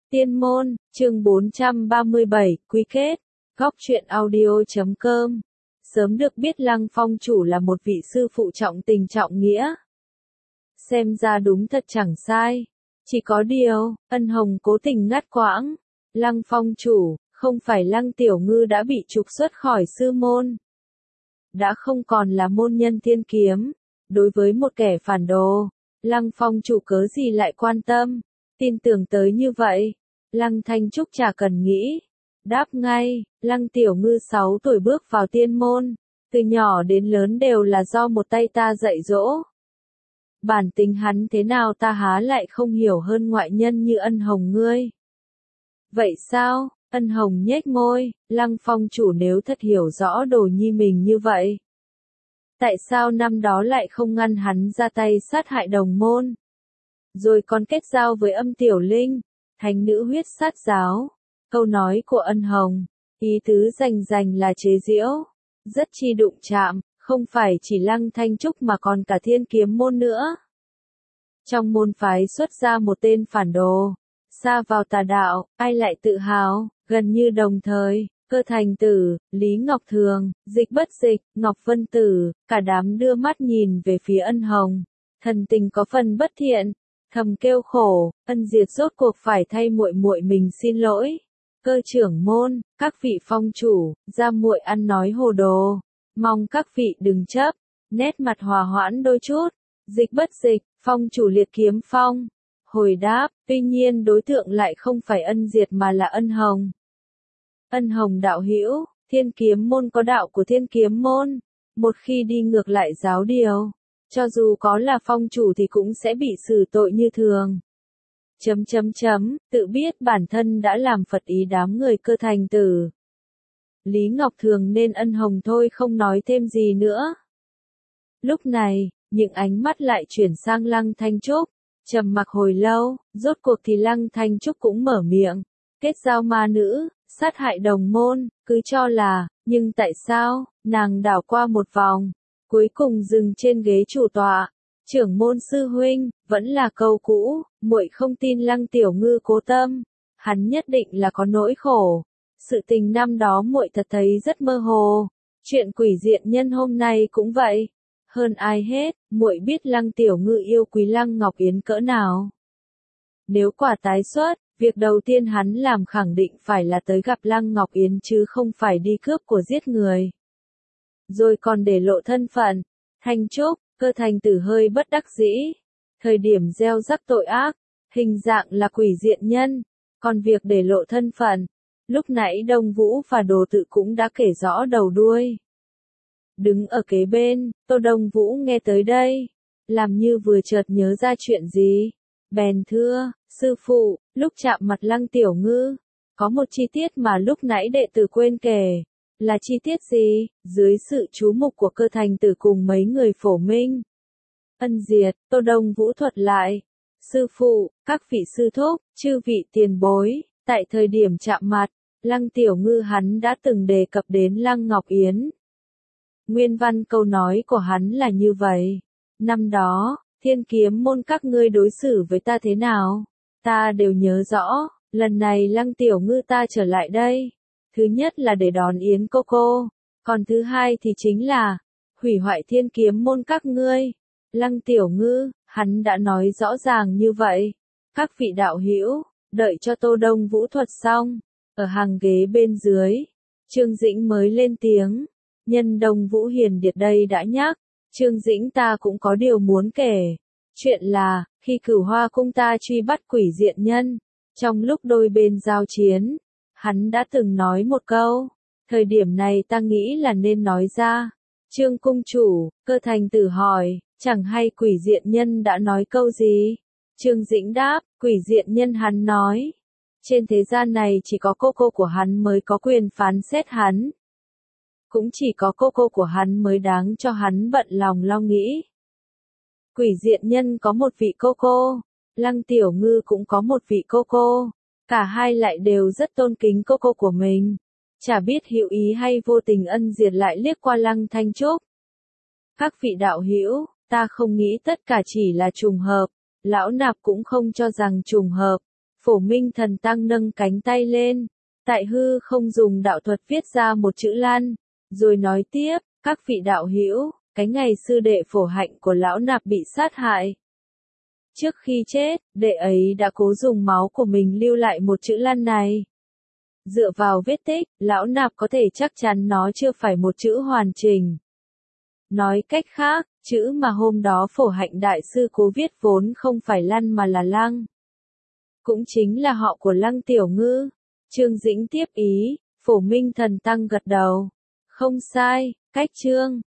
Tiên môn, chương 437, quy kết. Góc truyện audio.com. Sớm được biết Lăng Phong chủ là một vị sư phụ trọng tình trọng nghĩa. Xem ra đúng thật chẳng sai. Chỉ có điều, Ân Hồng cố tình ngắt quãng. Lăng Phong chủ, không phải Lăng Tiểu Ngư đã bị trục xuất khỏi sư môn. Đã không còn là môn nhân thiên kiếm. Đối với một kẻ phản đồ, Lăng Phong chủ cớ gì lại quan tâm, tin tưởng tới như vậy. Lăng Thanh Trúc chả cần nghĩ. Đáp ngay, Lăng Tiểu Ngư 6 tuổi bước vào tiên môn. Từ nhỏ đến lớn đều là do một tay ta dạy dỗ. Bản tính hắn thế nào ta há lại không hiểu hơn ngoại nhân như Ân Hồng ngươi. Vậy sao? Ân Hồng nhếch môi, Lăng Phong chủ nếu thật hiểu rõ đồ nhi mình như vậy. Tại sao năm đó lại không ngăn hắn ra tay sát hại đồng môn? Rồi còn kết giao với Âm Tiểu Linh, thánh nữ huyết sát giáo. Câu nói của Ân Hồng, ý tứ rành là chế giễu, rất chi đụng chạm, không phải chỉ Lăng Thanh Trúc mà còn cả Thiên Kiếm môn nữa. Trong môn phái xuất ra một tên phản đồ, sa vào tà đạo, ai lại tự hào, gần như đồng thời, Cơ Thành Tử, Lý Ngọc Thường, Dịch Bất Dịch, Ngọc Vân Tử, cả đám đưa mắt nhìn về phía Ân Hồng, thần tình có phần bất thiện, thầm kêu khổ, Ân Diệt rốt cuộc phải thay muội muội mình xin lỗi. Cơ trưởng môn, các vị phong chủ, gia muội ăn nói hồ đồ, mong các vị đừng chấp. Nét mặt hòa hoãn đôi chút. Dịch Bất Dịch, phong chủ Liệt Kiếm Phong, hồi đáp, tuy nhiên đối tượng lại không phải Ân Diệt mà là Ân Hồng. Ân Hồng đạo hữu, Thiên Kiếm môn có đạo của Thiên Kiếm môn, một khi đi ngược lại giáo điều, cho dù có là phong chủ thì cũng sẽ bị xử tội như thường. Tự biết bản thân đã làm phật ý đám người Cơ Thành Tử. Lý Ngọc Thường nên Ân Hồng thôi không nói thêm gì nữa. Lúc này, những ánh mắt lại chuyển sang Lăng Thanh Trúc, trầm mặc hồi lâu, rốt cuộc thì Lăng Thanh Trúc cũng mở miệng, kết giao ma nữ, sát hại đồng môn, cứ cho là, nhưng tại sao, nàng đảo qua một vòng, cuối cùng dừng trên ghế chủ tọa. Trưởng môn sư huynh, vẫn là câu cũ, muội không tin Lăng Tiểu Ngư cố tâm, hắn nhất định là có nỗi khổ. Sự tình năm đó muội thật thấy rất mơ hồ, chuyện quỷ diện nhân hôm nay cũng vậy. Hơn ai hết, muội biết Lăng Tiểu Ngư yêu quý Lăng Ngọc Yến cỡ nào. Nếu quả tái xuất, việc đầu tiên hắn làm khẳng định phải là tới gặp Lăng Ngọc Yến chứ không phải đi cướp của giết người. Rồi còn để lộ thân phận. Thanh Trúc, Cơ Thành Tử hơi bất đắc dĩ. Thời điểm gieo rắc tội ác, hình dạng là quỷ diện nhân, còn việc để lộ thân phận, lúc nãy Đông Vũ và Đồ Tự cũng đã kể rõ đầu đuôi. Đứng ở kế bên, Tô Đông Vũ nghe tới đây, làm như vừa chợt nhớ ra chuyện gì, bèn thưa, sư phụ, lúc chạm mặt Lăng Tiểu Ngư, có một chi tiết mà lúc nãy đệ tử quên kể. Là chi tiết gì? Dưới sự chú mục của Cơ Thành Tử cùng mấy người phổ minh. Ân Diệt, Tô Đông Vũ thuật lại. Sư phụ, các vị sư thúc, chư vị tiền bối, tại thời điểm chạm mặt, Lăng Tiểu Ngư hắn đã từng đề cập đến Lăng Ngọc Yến. Nguyên văn câu nói của hắn là như vậy. Năm đó, Thiên Kiếm môn các ngươi đối xử với ta thế nào? Ta đều nhớ rõ, lần này Lăng Tiểu Ngư ta trở lại đây. Thứ nhất là để đón Yến cô, còn thứ hai thì chính là hủy hoại Thiên Kiếm môn các ngươi. Lăng Tiểu Ngư, hắn đã nói rõ ràng như vậy. Các vị đạo hữu, đợi cho Tô Đông Vũ thuật xong, ở hàng ghế bên dưới, Trương Dĩnh mới lên tiếng. Nhân Đông Vũ hiền điệt đây đã nhắc, Trương Dĩnh ta cũng có điều muốn kể. Chuyện là, khi Cửu Hoa cung ta truy bắt quỷ diện nhân, trong lúc đôi bên giao chiến, hắn đã từng nói một câu, thời điểm này ta nghĩ là nên nói ra. Trương cung chủ, Cơ Thành Tử hỏi, chẳng hay quỷ diện nhân đã nói câu gì? Trương Dĩnh đáp, quỷ diện nhân hắn nói, trên thế gian này chỉ có cô của hắn mới có quyền phán xét hắn. Cũng chỉ có cô của hắn mới đáng cho hắn bận lòng lo nghĩ. Quỷ diện nhân có một vị cô, Lăng Tiểu Ngư cũng có một vị cô. Cả hai lại đều rất tôn kính cô của mình. Chả biết hữu ý hay vô tình Ân Diệt lại liếc qua Lăng Thanh Trúc. Các vị đạo hữu, ta không nghĩ tất cả chỉ là trùng hợp. Lão nạp cũng không cho rằng trùng hợp. Phổ Minh Thần Tăng nâng cánh tay lên, tại hư không dùng đạo thuật viết ra một chữ Lan, rồi nói tiếp, các vị đạo hữu, cái ngày sư đệ Phổ Hạnh của lão nạp bị sát hại. Trước khi chết, đệ ấy đã cố dùng máu của mình lưu lại một chữ Lan này. Dựa vào vết tích, lão nạp có thể chắc chắn nó chưa phải một chữ hoàn chỉnh. Nói cách khác, chữ mà hôm đó Phổ Hạnh đại sư cố viết vốn không phải Lăng mà là Lăng. Cũng chính là họ của Lăng Tiểu Ngư. Trương Dĩnh tiếp ý, Phổ Minh Thần Tăng gật đầu. Không sai, cách chương.